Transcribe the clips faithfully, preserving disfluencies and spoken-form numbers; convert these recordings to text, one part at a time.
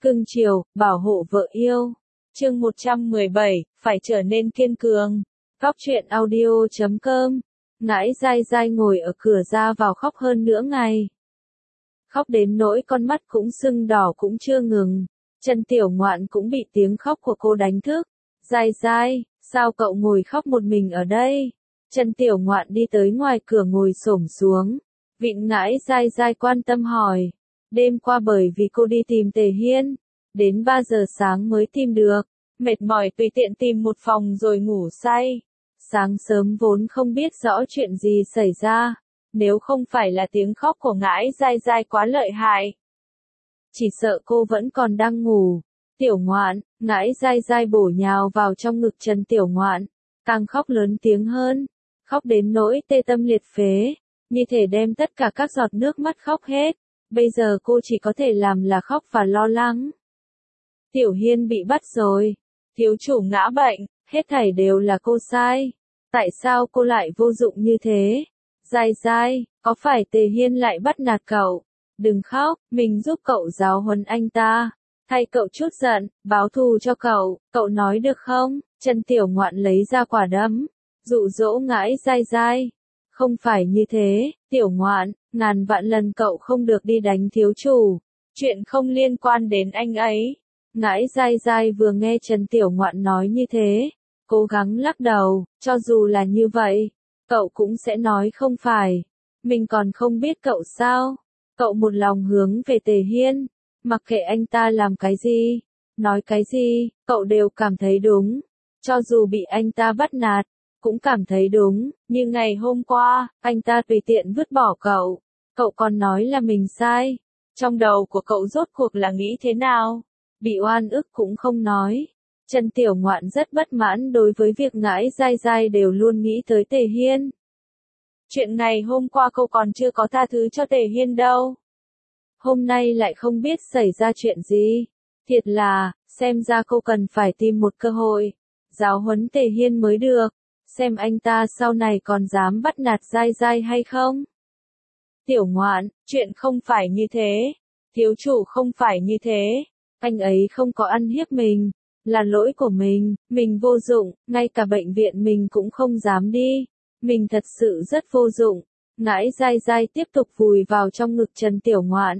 cưng chiều, bảo hộ vợ yêu. Chương một trăm mười bảy, phải trở nên kiên cường. Góc truyện audio chấm com. Ngãi dai dai ngồi ở cửa ra vào khóc hơn nửa ngày. Khóc đến nỗi con mắt cũng sưng đỏ cũng chưa ngừng. Trần Tiểu Ngoạn cũng bị tiếng khóc của cô đánh thức. Dai dai, sao cậu ngồi khóc một mình ở đây? Trần Tiểu Ngoạn đi tới ngoài cửa ngồi xổm xuống. Vịn Ngãi dai dai quan tâm hỏi. Đêm qua bởi vì cô đi tìm Tề Hiên, đến ba giờ sáng mới tìm được, mệt mỏi tùy tiện tìm một phòng rồi ngủ say. Sáng sớm vốn không biết rõ chuyện gì xảy ra, nếu không phải là tiếng khóc của Ngãi dai dai quá lợi hại, chỉ sợ cô vẫn còn đang ngủ. Tiểu Ngoạn, Ngãi dai dai bổ nhào vào trong ngực Trần Tiểu Ngoạn, càng khóc lớn tiếng hơn, khóc đến nỗi tê tâm liệt phế, như thể đem tất cả các giọt nước mắt khóc hết. Bây giờ cô chỉ có thể làm là khóc và lo lắng. Tiểu Hiên bị bắt rồi. Thiếu chủ ngã bệnh, hết thảy đều là cô sai. Tại sao cô lại vô dụng như thế? Dai dai, có phải Tề Hiên lại bắt nạt cậu? Đừng khóc, mình giúp cậu giáo huấn anh ta. Thay cậu chút giận, báo thù cho cậu, cậu nói được không? Trần Tiểu Ngoạn lấy ra quả đấm, dụ dỗ Ngãi dai dai. Không phải như thế, Tiểu Ngoạn, ngàn vạn lần cậu không được đi đánh thiếu chủ. Chuyện không liên quan đến anh ấy. Ngãi dai dai vừa nghe Trần Tiểu Ngoạn nói như thế, cố gắng lắc đầu, cho dù là như vậy, cậu cũng sẽ nói không phải. Mình còn không biết cậu sao? Cậu một lòng hướng về Tề Hiên, mặc kệ anh ta làm cái gì, nói cái gì, cậu đều cảm thấy đúng. Cho dù bị anh ta bắt nạt, cũng cảm thấy đúng, như ngày hôm qua, anh ta tùy tiện vứt bỏ cậu, cậu còn nói là mình sai. Trong đầu của cậu rốt cuộc là nghĩ thế nào? Bị oan ức cũng không nói. Trần Tiểu Ngoạn rất bất mãn đối với việc Ngãi dai dai đều luôn nghĩ tới Tề Hiên. Chuyện ngày hôm qua cậu còn chưa có tha thứ cho Tề Hiên đâu. Hôm nay lại không biết xảy ra chuyện gì. Thiệt là, xem ra cô cần phải tìm một cơ hội, giáo huấn Tề Hiên mới được. Xem anh ta sau này còn dám bắt nạt dai dai hay không? Tiểu Ngoạn, chuyện không phải như thế. Thiếu chủ không phải như thế. Anh ấy không có ăn hiếp mình. Là lỗi của mình, mình vô dụng, ngay cả bệnh viện mình cũng không dám đi. Mình thật sự rất vô dụng. Ngãi dai dai tiếp tục vùi vào trong ngực Trần Tiểu Ngoạn.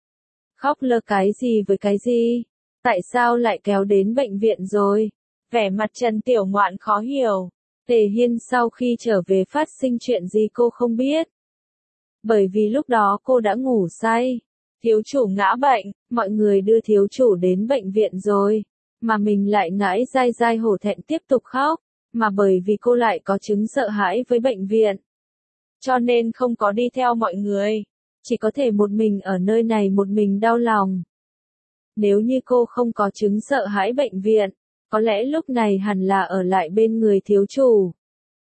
Khóc lơ cái gì với cái gì? Tại sao lại kéo đến bệnh viện rồi? Vẻ mặt Trần Tiểu Ngoạn khó hiểu. Tề Hiên sau khi trở về phát sinh chuyện gì cô không biết. Bởi vì lúc đó cô đã ngủ say. Thiếu chủ ngã bệnh, mọi người đưa thiếu chủ đến bệnh viện rồi. Mà mình lại Ngãi dai dai hổ thẹn tiếp tục khóc. Mà bởi vì cô lại có chứng sợ hãi với bệnh viện, cho nên không có đi theo mọi người. Chỉ có thể một mình ở nơi này một mình đau lòng. Nếu như cô không có chứng sợ hãi bệnh viện, có lẽ lúc này hẳn là ở lại bên người thiếu chủ.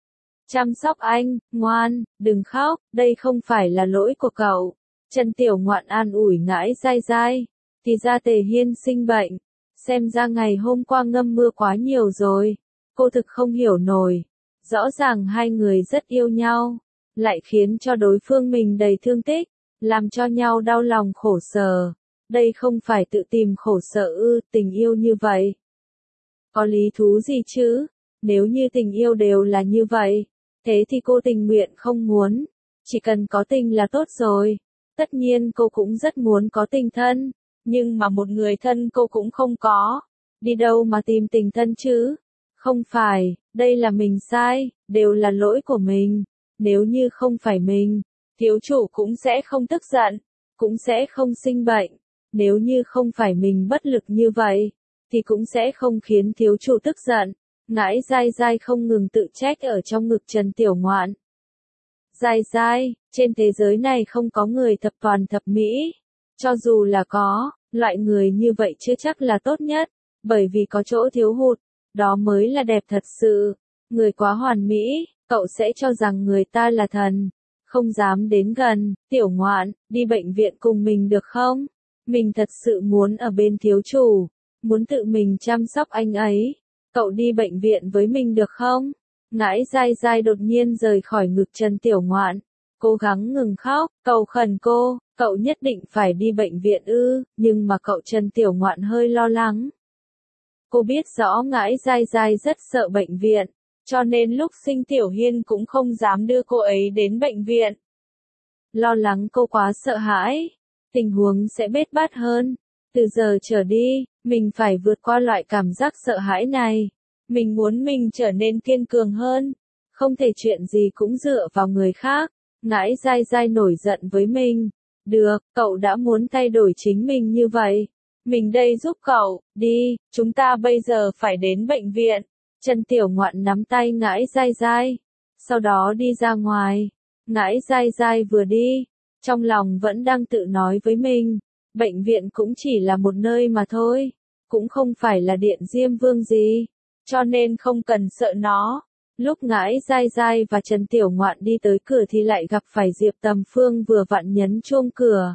Chăm sóc anh, ngoan, đừng khóc, đây không phải là lỗi của cậu. Trần Tiểu Ngoạn an ủi Ngãi dai dai. Thì ra Tề Hiên sinh bệnh. Xem ra ngày hôm qua ngâm mưa quá nhiều rồi. Cô thực không hiểu nổi. Rõ ràng hai người rất yêu nhau, lại khiến cho đối phương mình đầy thương tích, làm cho nhau đau lòng khổ sở. Đây không phải tự tìm khổ sở ư? Tình yêu như vậy có lý thú gì chứ? Nếu như tình yêu đều là như vậy, thế thì cô tình nguyện không muốn. Chỉ cần có tình là tốt rồi. Tất nhiên cô cũng rất muốn có tình thân, nhưng mà một người thân cô cũng không có. Đi đâu mà tìm tình thân chứ? Không phải, đây là mình sai, đều là lỗi của mình. Nếu như không phải mình, thiếu chủ cũng sẽ không tức giận, cũng sẽ không sinh bệnh. Nếu như không phải mình bất lực như vậy, thì cũng sẽ không khiến thiếu chủ tức giận. Ngãi dai dai không ngừng tự trách ở trong ngực Trần Tiểu Ngoạn. Dai dai, trên thế giới này không có người thập toàn thập mỹ. Cho dù là có, loại người như vậy chưa chắc là tốt nhất, bởi vì có chỗ thiếu hụt, đó mới là đẹp thật sự. Người quá hoàn mỹ, cậu sẽ cho rằng người ta là thần, không dám đến gần. Tiểu Ngoạn, đi bệnh viện cùng mình được không? Mình thật sự muốn ở bên thiếu chủ, muốn tự mình chăm sóc anh ấy. Cậu đi bệnh viện với mình được không? Ngãi dai dai đột nhiên rời khỏi ngực Trần Tiểu Ngoạn, cố gắng ngừng khóc, cầu khẩn cô, cậu nhất định phải đi bệnh viện ư, nhưng mà cậu Trần Tiểu Ngoạn hơi lo lắng. Cô biết rõ Ngãi Dai Dai rất sợ bệnh viện, cho nên lúc sinh Tiểu Hiên cũng không dám đưa cô ấy đến bệnh viện. Lo lắng cô quá sợ hãi, tình huống sẽ bết bát hơn. Từ giờ trở đi, mình phải vượt qua loại cảm giác sợ hãi này. Mình muốn mình trở nên kiên cường hơn. Không thể chuyện gì cũng dựa vào người khác. Ngãi Dai Dai nổi giận với mình. Được, cậu đã muốn thay đổi chính mình như vậy. Mình đây giúp cậu, đi, chúng ta bây giờ phải đến bệnh viện. Trần Tiểu Ngoạn nắm tay Ngãi Dai Dai. Sau đó đi ra ngoài. Ngãi Dai Dai vừa đi, trong lòng vẫn đang tự nói với mình. Bệnh viện cũng chỉ là một nơi mà thôi. Cũng không phải là điện Diêm Vương gì. Cho nên không cần sợ nó. Lúc Ngãi Dai Dai và Trần Tiểu Ngoạn đi tới cửa thì lại gặp phải Diệp Tầm Phương vừa vặn nhấn chuông cửa.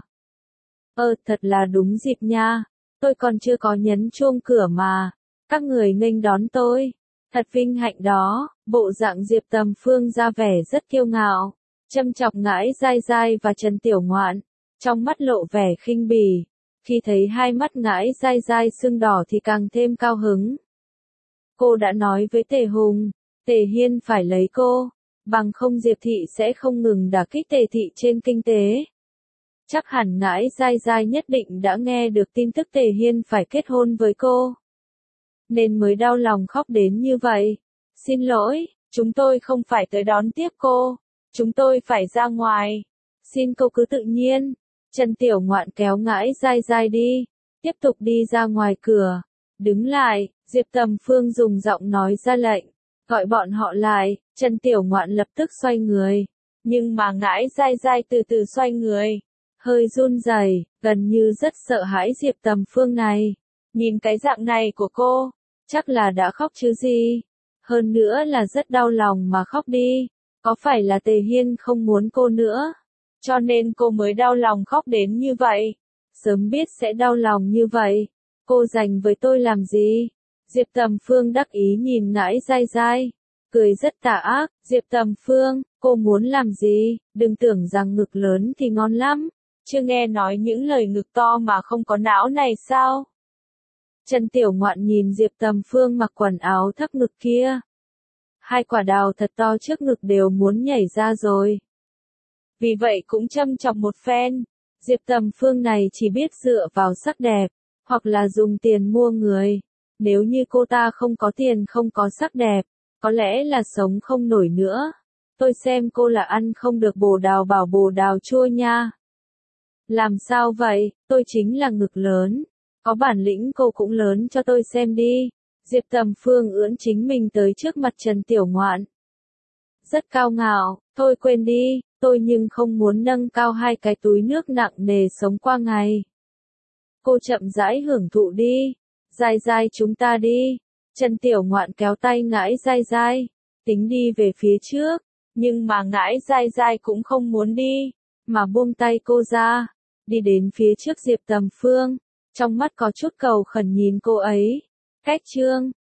Ơ, thật là đúng dịp nha. Tôi còn chưa có nhấn chuông cửa mà. Các người nghênh đón tôi. Thật vinh hạnh đó. Bộ dạng Diệp Tầm Phương ra vẻ rất kiêu ngạo. Châm chọc Ngãi Dai Dai và Trần Tiểu Ngoạn. Trong mắt lộ vẻ khinh bỉ. Khi thấy hai mắt Ngãi Dai Dai sưng đỏ thì càng thêm cao hứng. Cô đã nói với Tề Hùng. Tề Hiên phải lấy cô. Bằng không Diệp Thị sẽ không ngừng đả kích Tề Thị trên kinh tế. Chắc hẳn Ngãi Dai Dai nhất định đã nghe được tin tức Tề Hiên phải kết hôn với cô. Nên mới đau lòng khóc đến như vậy. Xin lỗi, chúng tôi không phải tới đón tiếp cô. Chúng tôi phải ra ngoài. Xin cô cứ tự nhiên. Trần Tiểu Ngoạn kéo Ngãi Dai Dai đi. Tiếp tục đi ra ngoài cửa. Đứng lại, Diệp Tầm Phương dùng giọng nói ra lệnh. Gọi bọn họ lại, Trần Tiểu Ngoạn lập tức xoay người. Nhưng mà Ngãi Dai Dai từ từ xoay người. Hơi run rẩy, gần như rất sợ hãi Diệp Tầm Phương này. Nhìn cái dạng này của cô, chắc là đã khóc chứ gì. Hơn nữa là rất đau lòng mà khóc đi. Có phải là Tề Hiên không muốn cô nữa? Cho nên cô mới đau lòng khóc đến như vậy. Sớm biết sẽ đau lòng như vậy. Cô dành với tôi làm gì? Diệp Tầm Phương đắc ý nhìn Ngãi Dai Dai. Cười rất tà ác. Diệp Tầm Phương, cô muốn làm gì? Đừng tưởng rằng ngực lớn thì ngon lắm. Chưa nghe nói những lời ngực to mà không có não này sao? Trần Tiểu Ngoạn nhìn Diệp Tầm Phương mặc quần áo thấp ngực kia. Hai quả đào thật to trước ngực đều muốn nhảy ra rồi. Vì vậy cũng châm chọc một phen. Diệp Tầm Phương này chỉ biết dựa vào sắc đẹp, hoặc là dùng tiền mua người. Nếu như cô ta không có tiền không có sắc đẹp, có lẽ là sống không nổi nữa. Tôi xem cô là ăn không được bồ đào bảo bồ đào chua nha. Làm sao vậy, tôi chính là ngực lớn. Có bản lĩnh cô cũng lớn cho tôi xem đi. Diệp Tầm Phương ưỡn chính mình tới trước mặt Trần Tiểu Ngoạn. Rất cao ngạo, thôi quên đi, tôi nhưng không muốn nâng cao hai cái túi nước nặng nề sống qua ngày. Cô chậm rãi hưởng thụ đi. Dai Dai chúng ta đi. Trần Tiểu Ngoạn kéo tay Ngãi Dai Dai, tính đi về phía trước. Nhưng mà Ngãi Dai Dai cũng không muốn đi, mà buông tay cô ra. Đi đến phía trước Diệp Tầm Phương. Trong mắt có chút cầu khẩn nhìn cô ấy. Cách chương